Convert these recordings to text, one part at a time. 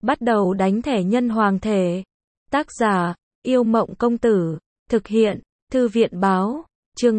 Bắt đầu đánh thẻ nhân hoàng thể. Tác giả, Yêu Mộng Công Tử. Thực hiện, Thư viện Báo. Chương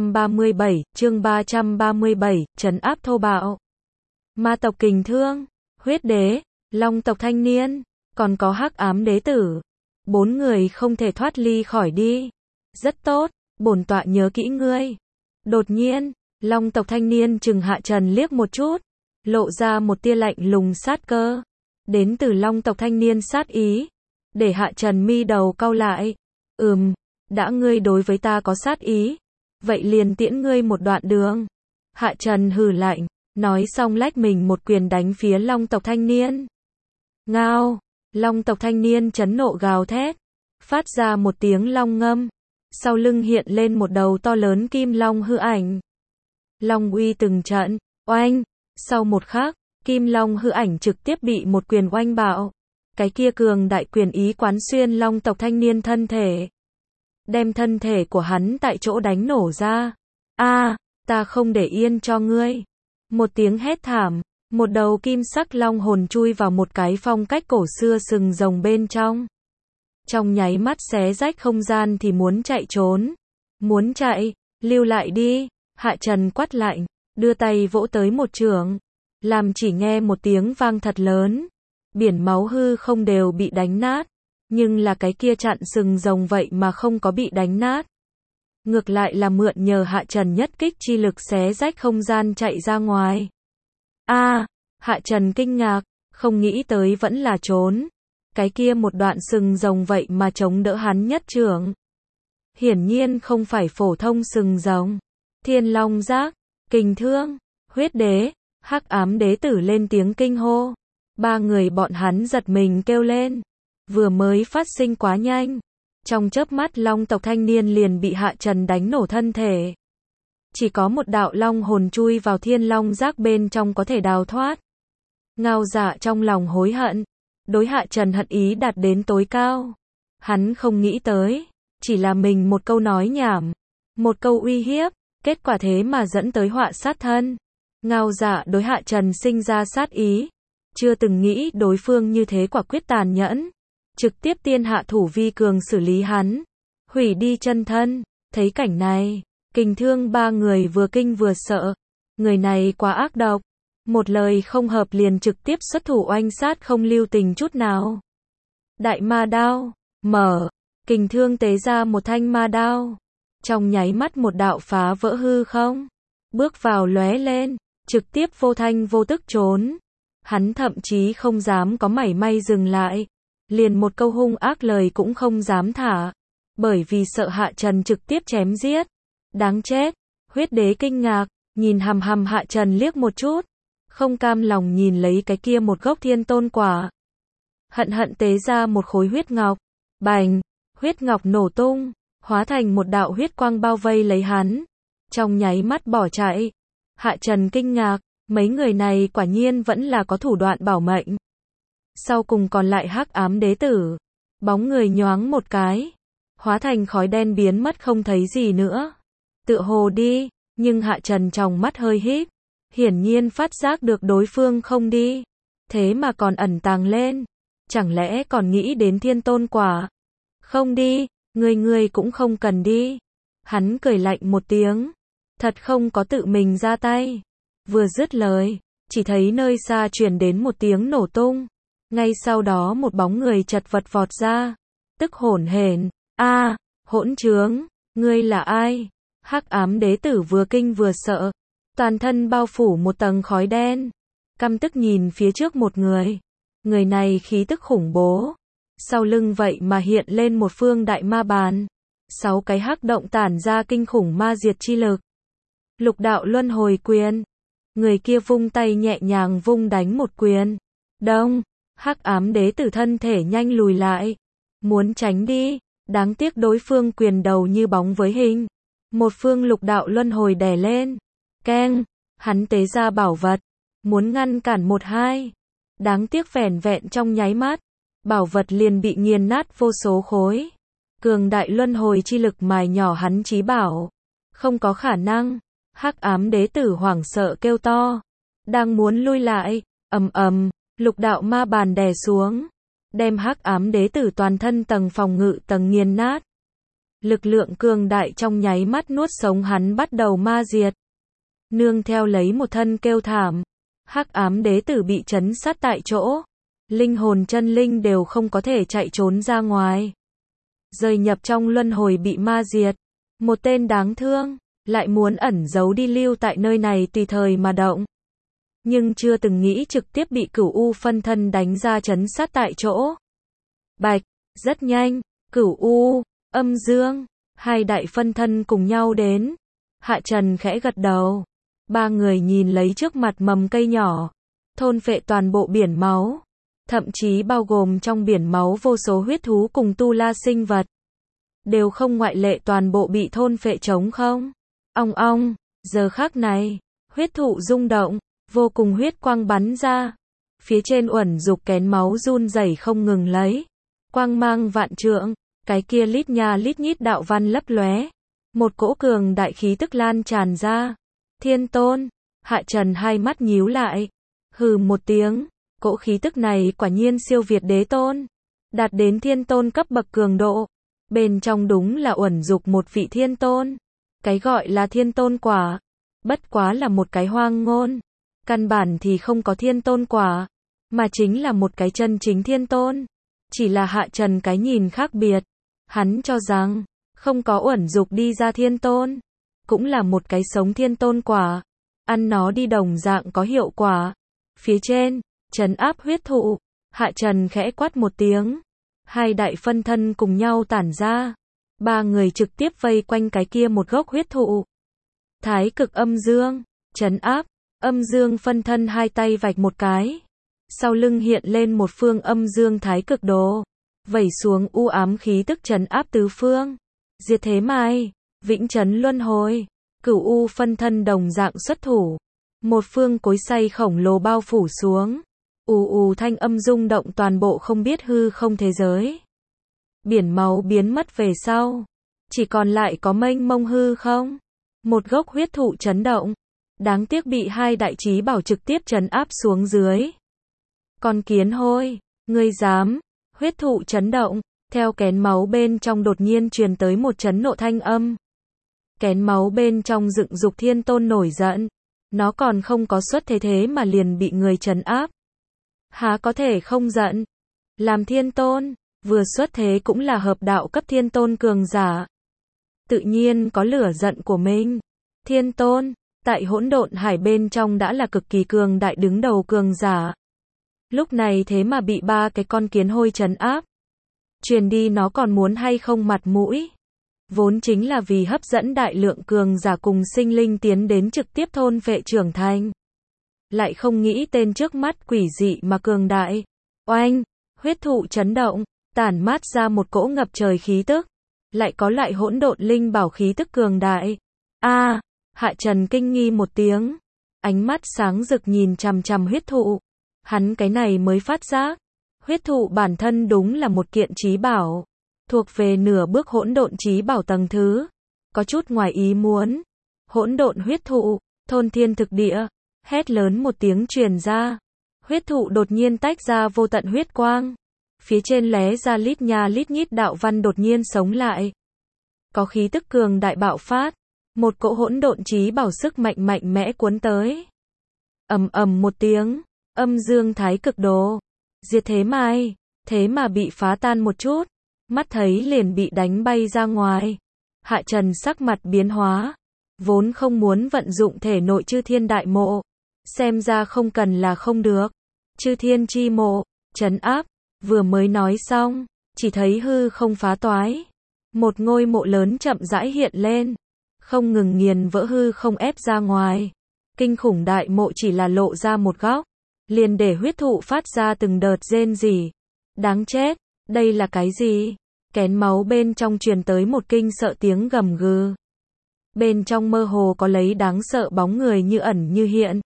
337, trấn áp thô bạo. Ma tộc Kình Thương, Huyết Đế, Long tộc Thanh Niên, còn có Hắc Ám Đế Tử. 4 người không thể thoát ly khỏi đi. Rất tốt, bổn tọa nhớ kỹ ngươi. Đột nhiên, Long tộc Thanh Niên chừng Hạ Trần liếc một chút, lộ ra một tia lạnh lùng sát cơ. Đến từ Long tộc Thanh Niên sát ý, để Hạ Trần mi đầu cau lại. Đã ngươi đối với ta có sát ý, vậy liền tiễn ngươi một đoạn đường. Hạ Trần hừ lạnh, nói xong lách mình một quyền đánh phía Long tộc Thanh Niên. Ngao, Long tộc Thanh Niên chấn nộ gào thét, phát ra một tiếng long ngâm. Sau lưng hiện lên một đầu to lớn kim long hư ảnh. Long uy từng trận, oanh, sau một khắc, kim long hư ảnh trực tiếp bị một quyền oanh bạo. Cái kia cường đại quyền ý quán xuyên Long tộc Thanh Niên thân thể, đem thân thể của hắn tại chỗ đánh nổ ra. Ta không để yên cho ngươi. Một tiếng hét thảm, một đầu kim sắc long hồn chui vào một cái phong cách cổ xưa sừng rồng bên trong. Trong nháy mắt xé rách không gian thì muốn chạy trốn. Muốn chạy, lưu lại đi. Hạ Trần quát lạnh, đưa tay vỗ tới một chưởng, làm chỉ nghe một tiếng vang thật lớn. Biển máu hư không đều bị đánh nát, nhưng là cái kia chặn sừng rồng vậy mà không có bị đánh nát. Ngược lại là mượn nhờ Hạ Trần nhất kích chi lực xé rách không gian chạy ra ngoài. Hạ Trần kinh ngạc, không nghĩ tới vẫn là trốn. Cái kia một đoạn sừng rồng vậy mà chống đỡ hắn nhất chưởng. Hiển nhiên không phải phổ thông sừng rồng. Thiên Long Giác, Kình Thương, Huyết Đế, Hắc Ám Đế Tử lên tiếng kinh hô. 3 người bọn hắn giật mình kêu lên. Vừa mới phát sinh quá nhanh. Trong chớp mắt Long tộc Thanh Niên liền bị Hạ Trần đánh nổ thân thể. Chỉ có một đạo long hồn chui vào Thiên Long Giác bên trong có thể đào thoát. Ngao Dạ trong lòng hối hận. Đối Hạ Trần hận ý đạt đến tối cao. Hắn không nghĩ tới, chỉ là mình một câu nói nhảm, một câu uy hiếp, kết quả thế mà dẫn tới họa sát thân. Ngao Dạ đối Hạ Trần sinh ra sát ý, chưa từng nghĩ đối phương như thế quả quyết tàn nhẫn, trực tiếp tiên hạ thủ vi cường xử lý hắn, hủy đi chân thân. Thấy cảnh này, Kình Thương 3 người vừa kinh vừa sợ, người này quá ác độc. Một lời không hợp liền trực tiếp xuất thủ oanh sát không lưu tình chút nào. Đại ma đao, mở, Kình Thương tế ra một thanh ma đao. Trong nháy mắt một đạo phá vỡ hư không, bước vào lóe lên, trực tiếp vô thanh vô tức trốn. Hắn thậm chí không dám có mảy may dừng lại, liền một câu hung ác lời cũng không dám thả, bởi vì sợ Hạ Trần trực tiếp chém giết. Đáng chết, Huyết Đế kinh ngạc, nhìn hằm hằm Hạ Trần liếc một chút. Không cam lòng nhìn lấy cái kia một gốc thiên tôn quả. Hận tế ra một khối huyết ngọc. Bành, huyết ngọc nổ tung, hóa thành một đạo huyết quang bao vây lấy hắn. Trong nháy mắt bỏ chạy. Hạ Trần kinh ngạc, mấy người này quả nhiên vẫn là có thủ đoạn bảo mệnh. Sau cùng còn lại Hắc Ám Đế Tử. Bóng người nhoáng một cái, hóa thành khói đen biến mất không thấy gì nữa. Tựa hồ đi, nhưng Hạ Trần trong mắt hơi híp. Hiển nhiên phát giác được đối phương không đi, thế mà còn ẩn tàng lên. Chẳng lẽ còn nghĩ đến thiên tôn quả? Không đi, ngươi cũng không cần đi. Hắn cười lạnh một tiếng, thật không có tự mình ra tay. Vừa dứt lời, chỉ thấy nơi xa truyền đến một tiếng nổ tung. Ngay sau đó một bóng người chật vật vọt ra, tức hổn hển. Hỗn trướng, ngươi là ai? Hắc Ám Đế Tử vừa kinh vừa sợ, toàn thân bao phủ một tầng khói đen, căm tức nhìn phía trước một người. Người này khí tức khủng bố, sau lưng vậy mà hiện lên một phương đại ma bàn, 6 cái hắc động tản ra kinh khủng ma diệt chi lực. Lục đạo luân hồi quyền. Người kia vung tay nhẹ nhàng vung đánh một quyền. Đông, Hắc Ám Đế Tử thân thể nhanh lùi lại, muốn tránh đi, đáng tiếc đối phương quyền đầu như bóng với hình. Một phương lục đạo luân hồi đè lên. Keng, hắn tế ra bảo vật, muốn ngăn cản 1-2. Đáng tiếc vẻn vẹn trong nháy mắt, bảo vật liền bị nghiền nát vô số khối. Cường đại luân hồi chi lực mài nhỏ hắn chí bảo. Không có khả năng. Hắc Ám Đế Tử hoảng sợ kêu to, đang muốn lui lại, ầm ầm, Lục đạo ma bàn đè xuống, đem hắc ám đế tử toàn thân tầng phòng ngự tầng nghiền nát. Lực lượng cường đại trong nháy mắt nuốt sống hắn bắt đầu ma diệt. Nương theo lấy một thân kêu thảm, hắc ám đế tử bị chấn sát tại chỗ. Linh hồn chân linh đều không có thể chạy trốn ra ngoài. Rơi nhập trong luân hồi bị ma diệt. Một tên đáng thương, lại muốn ẩn giấu đi lưu tại nơi này tùy thời mà động. Nhưng chưa từng nghĩ trực tiếp bị Cửu U phân thân đánh ra chấn sát tại chỗ. Bạch, rất nhanh, Cửu U, Âm Dương, hai đại phân thân cùng nhau đến. Hạ Trần khẽ gật đầu. Ba người nhìn lấy trước mặt mầm cây nhỏ, thôn phệ toàn bộ biển máu, thậm chí bao gồm trong biển máu vô số huyết thú cùng tu la sinh vật. Đều không ngoại lệ toàn bộ bị thôn phệ trống không. Ong ong, giờ khắc này, huyết thụ rung động, vô cùng huyết quang bắn ra. Phía trên uẩn dục kén máu run rẩy không ngừng lấy. Quang mang vạn trượng, cái kia lít nha lít nhít đạo văn lấp lóe. Một cỗ cường đại khí tức lan tràn ra. Thiên Tôn, Hạ Trần hai mắt nhíu lại. Hừ một tiếng, cỗ khí tức này quả nhiên siêu việt đế tôn. Đạt đến thiên tôn cấp bậc cường độ. Bên trong đúng là uẩn dục một vị thiên tôn. Cái gọi là thiên tôn quả, bất quá là một cái hoang ngôn. Căn bản thì không có thiên tôn quả, mà chính là một cái chân chính thiên tôn. Chỉ là Hạ Trần cái nhìn khác biệt. Hắn cho rằng, không có uẩn dục đi ra thiên tôn, cũng là một cái sống thiên tôn quả. Ăn nó đi đồng dạng có hiệu quả. Phía trên, trấn áp huyết thụ, Hạ Trần khẽ quát một tiếng. Hai đại phân thân cùng nhau tản ra. Ba người trực tiếp vây quanh cái kia một gốc huyết thụ. Thái cực âm dương, trấn áp, âm dương phân thân hai tay vạch một cái. Sau lưng hiện lên một phương âm dương thái cực đồ. Vẩy xuống u ám khí tức trấn áp tứ phương. Diệt thế mai, vĩnh trấn luân hồi. Cửu U phân thân đồng dạng xuất thủ. Một phương cối xay khổng lồ bao phủ xuống. Ù ù thanh âm rung động toàn bộ không biết hư không thế giới. Biển máu biến mất về sau. Chỉ còn lại có mênh mông hư không. Một gốc huyết thụ chấn động. Đáng tiếc bị hai đại chí bảo trực tiếp trấn áp xuống dưới. Con kiến hôi, ngươi dám. Huyết thụ chấn động. Theo kén máu bên trong đột nhiên truyền tới một chấn nộ thanh âm. Kén máu bên trong dựng dục thiên tôn nổi giận. Nó còn không có xuất thế thế mà liền bị người trấn áp. Há có thể không giận. Làm thiên tôn, vừa xuất thế cũng là hợp đạo cấp thiên tôn cường giả. Tự nhiên có lửa giận của mình. Thiên tôn, tại hỗn độn hải bên trong đã là cực kỳ cường đại đứng đầu cường giả. Lúc này thế mà bị ba cái con kiến hôi trấn áp. Truyền đi nó còn muốn hay không mặt mũi. Vốn chính là vì hấp dẫn đại lượng cường giả cùng sinh linh tiến đến trực tiếp thôn phệ trưởng thành. Lại không nghĩ tên trước mắt quỷ dị mà cường đại. Oanh, huyết thụ chấn động, tản mát ra một cỗ ngập trời khí tức. Lại có loại hỗn độn linh bảo khí tức cường đại. A, Hạ Trần kinh nghi một tiếng. Ánh mắt sáng rực nhìn chằm chằm huyết thụ. Hắn cái này mới phát giác. Huyết thụ bản thân đúng là một kiện chí bảo. Thuộc về nửa bước hỗn độn chí bảo tầng thứ. Có chút ngoài ý muốn. Hỗn độn huyết thụ, thôn thiên thực địa. Hét lớn một tiếng truyền ra. Huyết thụ đột nhiên tách ra vô tận huyết quang. Phía trên lóe ra lít nha lít nhít đạo văn đột nhiên sống lại. Có khí tức cường đại bạo phát. Một cỗ hỗn độn chí bảo sức mạnh mạnh mẽ cuốn tới. Ầm ầm một tiếng. Âm dương thái cực đồ. Diệt thế mai. Thế mà bị phá tan một chút. Mắt thấy liền bị đánh bay ra ngoài. Hạ Trần sắc mặt biến hóa. Vốn không muốn vận dụng thể nội chư thiên đại mộ. Xem ra không cần là không được. Chư thiên chi mộ, trấn áp. Vừa mới nói xong, chỉ thấy hư không phá toái. Một ngôi mộ lớn chậm rãi hiện lên. Không ngừng nghiền vỡ hư không ép ra ngoài. Kinh khủng đại mộ chỉ là lộ ra một góc. Liền để huyết thụ phát ra từng đợt rên rỉ. Đáng chết, đây là cái gì? Kén máu bên trong truyền tới một kinh sợ tiếng gầm gừ. Bên trong mơ hồ có lấy đáng sợ bóng người như ẩn như hiện.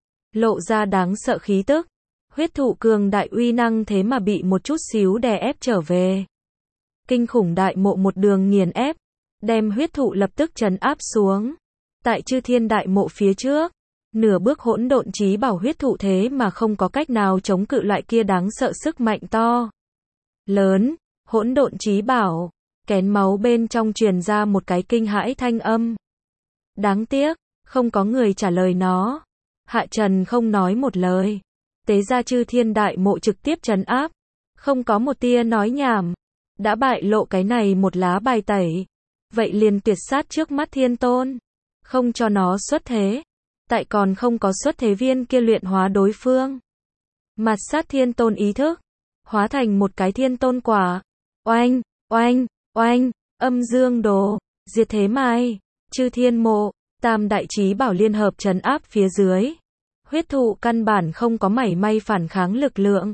Lộ ra đáng sợ khí tức. Huyết thụ cường đại uy năng thế mà bị một chút xíu đè ép trở về. Kinh khủng đại mộ một đường nghiền ép. Đem huyết thụ lập tức trấn áp xuống. Tại chư thiên đại mộ phía trước. Nửa bước hỗn độn chí bảo huyết thụ thế mà không có cách nào chống cự loại kia đáng sợ sức mạnh to lớn. Hỗn độn chí bảo, kén máu bên trong truyền ra một cái kinh hãi thanh âm. Đáng tiếc, không có người trả lời nó. Hạ Trần không nói một lời. Tế ra Chư Thiên Đại Mộ trực tiếp trấn áp. Không có một tia nói nhảm. Đã bại lộ cái này một lá bài tẩy. Vậy liền tuyệt sát trước mắt Thiên Tôn. Không cho nó xuất thế. Tại còn không có xuất thế viên kia luyện hóa đối phương. Mạt sát Thiên Tôn ý thức. Hóa thành một cái Thiên Tôn quả. Oanh, oanh, oanh, âm dương đồ, diệt thế mai, Chư Thiên Mộ, Tam Đại Chí Bảo liên hợp trấn áp phía dưới. Huyết thụ căn bản không có mảy may phản kháng lực lượng.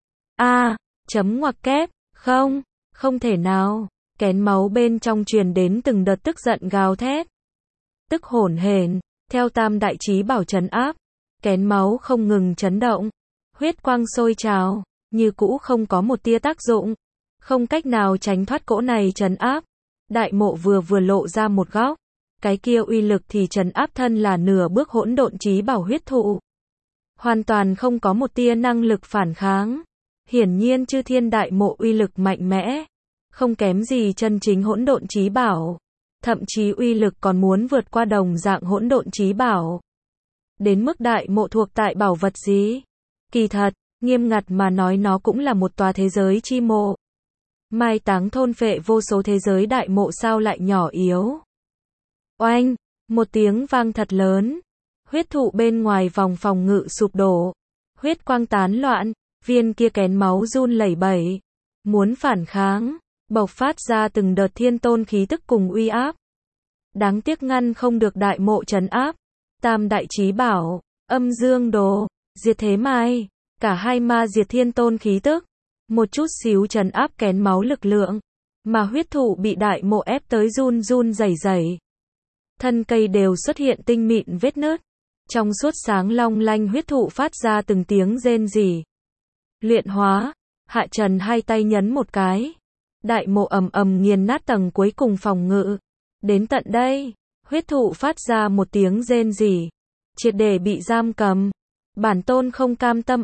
Chấm ngoặc kép, không thể nào. Kén máu bên trong truyền đến từng đợt tức giận gào thét. Tức hổn hển, theo Tam Đại Chí Bảo trấn áp, kén máu không ngừng chấn động. Huyết quang sôi trào, như cũ không có một tia tác dụng. Không cách nào tránh thoát cỗ này trấn áp. Đại mộ vừa lộ ra một góc. Cái kia uy lực thì trấn áp thân là nửa bước hỗn độn chí bảo huyết thụ. Hoàn toàn không có một tia năng lực phản kháng. Hiển nhiên Chư Thiên Đại Mộ uy lực mạnh mẽ. Không kém gì chân chính hỗn độn chí bảo. Thậm chí uy lực còn muốn vượt qua đồng dạng hỗn độn chí bảo. Đến mức đại mộ thuộc tại bảo vật gì? Kỳ thật, nghiêm ngặt mà nói nó cũng là một tòa thế giới chi mộ. Mai táng thôn phệ vô số thế giới đại mộ sao lại nhỏ yếu. Oanh, một tiếng vang thật lớn. Huyết thụ bên ngoài vòng phòng ngự sụp đổ. Huyết quang tán loạn, viên kia kén máu run lẩy bẩy. Muốn phản kháng, bộc phát ra từng đợt Thiên Tôn khí tức cùng uy áp. Đáng tiếc ngăn không được đại mộ trấn áp. Tam Đại Chí Bảo, âm dương đồ, diệt thế mai, cả hai ma diệt Thiên Tôn khí tức. Một chút xíu trấn áp kén máu lực lượng. Mà huyết thụ bị đại mộ ép tới run run rẩy rẩy. Thân cây đều xuất hiện tinh mịn vết nứt. Trong suốt sáng long lanh huyết thụ phát ra từng tiếng rên rỉ. Luyện hóa, Hạ Trần hai tay nhấn một cái. Đại mộ ầm ầm nghiền nát tầng cuối cùng phòng ngự. Đến tận đây, huyết thụ phát ra một tiếng rên rỉ. Triệt để bị giam cầm. Bản tôn không cam tâm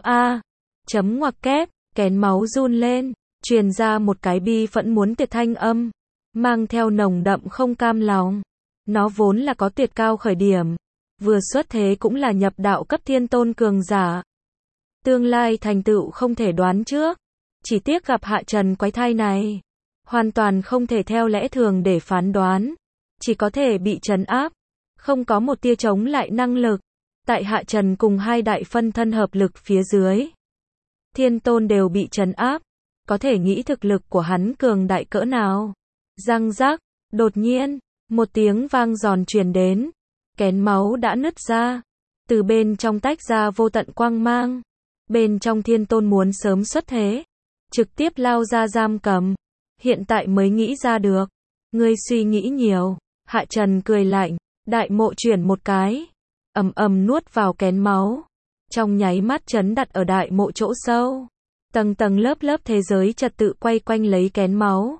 chấm ngoặc kép, kén máu run lên, truyền ra một cái bi phẫn muốn tiệt thanh âm. Mang theo nồng đậm không cam lòng. Nó vốn là có tuyệt cao khởi điểm. Vừa xuất thế cũng là nhập đạo cấp Thiên Tôn cường giả. Tương lai thành tựu không thể đoán trước. Chỉ tiếc gặp Hạ Trần quái thai này. Hoàn toàn không thể theo lẽ thường để phán đoán. Chỉ có thể bị trấn áp. Không có một tia chống lại năng lực. Tại Hạ Trần cùng hai đại phân thân hợp lực phía dưới. Thiên Tôn đều bị trấn áp. Có thể nghĩ thực lực của hắn cường đại cỡ nào. Răng rắc, đột nhiên, một tiếng vang giòn truyền đến. Kén máu đã nứt ra. Từ bên trong tách ra vô tận quang mang. Bên trong Thiên Tôn muốn sớm xuất thế. Trực tiếp lao ra giam cầm. Hiện tại mới nghĩ ra được. Ngươi suy nghĩ nhiều. Hạ Trần cười lạnh. Đại mộ chuyển một cái. Ầm ầm nuốt vào kén máu. Trong nháy mắt chấn đặt ở đại mộ chỗ sâu. Tầng tầng lớp lớp thế giới trật tự quay quanh lấy kén máu.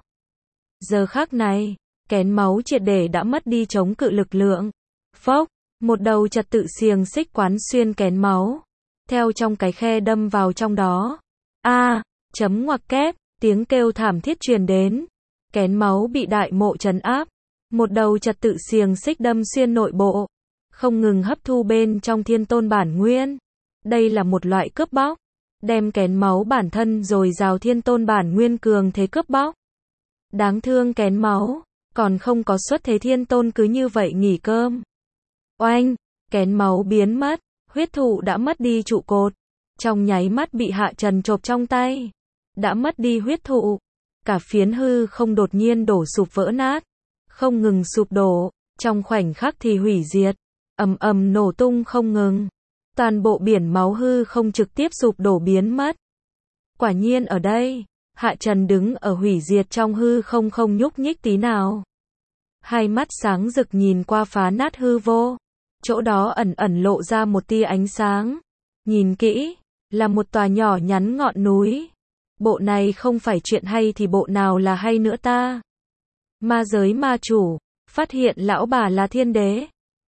Giờ khắc này, kén máu triệt để đã mất đi chống cự lực lượng. Phốc, một đầu trật tự xiềng xích quán xuyên kén máu. Theo trong cái khe đâm vào trong đó. Chấm ngoặc kép, tiếng kêu thảm thiết truyền đến. Kén máu bị đại mộ trấn áp. Một đầu trật tự xiềng xích đâm xuyên nội bộ. Không ngừng hấp thu bên trong Thiên Tôn bản nguyên. Đây là một loại cướp bóc. Đem kén máu bản thân rồi rào Thiên Tôn bản nguyên cường thế cướp bóc. Đáng thương kén máu. Còn không có xuất thế Thiên Tôn cứ như vậy nghỉ cơm. Oanh, kén máu biến mất. Huyết thụ đã mất đi trụ cột. Trong nháy mắt bị Hạ Trần chộp trong tay. Đã mất đi huyết thụ. Cả phiến hư không đột nhiên đổ sụp vỡ nát. Không ngừng sụp đổ. Trong khoảnh khắc thì hủy diệt. Ầm ầm nổ tung không ngừng. Toàn bộ biển máu hư không trực tiếp sụp đổ biến mất. Quả nhiên ở đây, Hạ Trần đứng ở hủy diệt trong hư không không nhúc nhích tí nào. Hai mắt sáng rực nhìn qua phá nát hư vô. Chỗ đó ẩn ẩn lộ ra một tia ánh sáng. Nhìn kỹ, là một tòa nhỏ nhắn ngọn núi. Bộ này không phải chuyện hay thì bộ nào là hay nữa ta? Ma giới ma chủ, phát hiện lão bà là thiên đế.